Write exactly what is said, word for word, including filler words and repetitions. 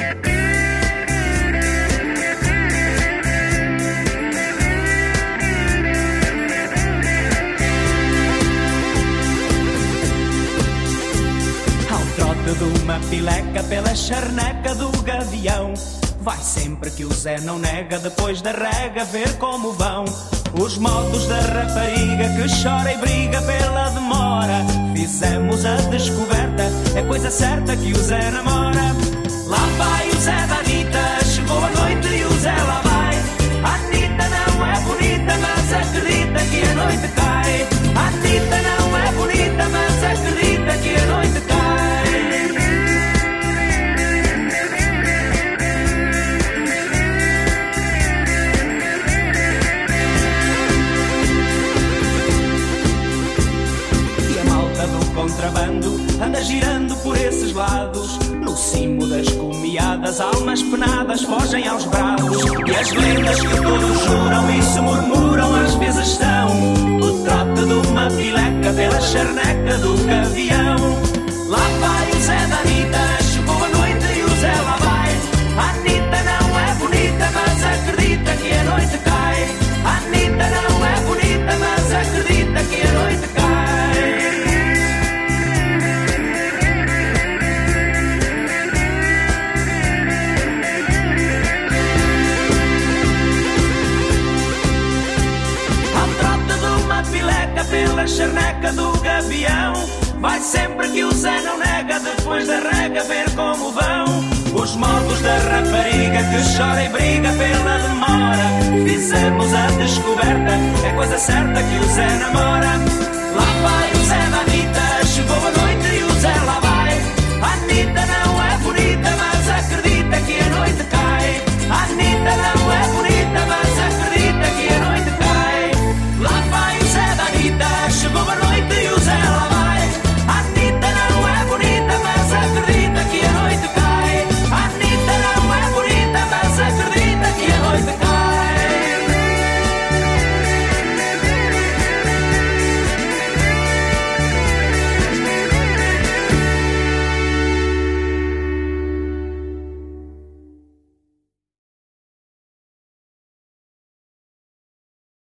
De uma pileca pela charneca do gavião. Vai sempre que o Zé não nega, depois da rega ver como vão os modos da rapariga que chora e briga pela demora. Fizemos a descoberta, é coisa certa que o Zé namora. Lá vai o Zé da Anitta, chegou a noite e o Zé lá vai. A Anitta não é bonita, mas acredita que a noite cai. A Anitta não é bonita, mas acredita que a noite cai. Contrabando anda girando por esses lados. No cimo das comiadas, almas penadas fogem aos brados. E as lendas que todos juram e se murmuram às vezes são o trote de uma pileca pela charneca do gavião. Lá vai o Zé da Anitta, chegou a noite e o Zé lá vai. A Anitta não é bonita, mas acredita que a noite cai. A Anitta não é bonita, mas acredita que a noite cai. Pela charneca do gavião, vai sempre que o Zé não nega, depois da rega ver como vão os modos da rapariga que chora e briga pela demora. Fizemos a descoberta, é coisa certa que o Zé namora. Lá vai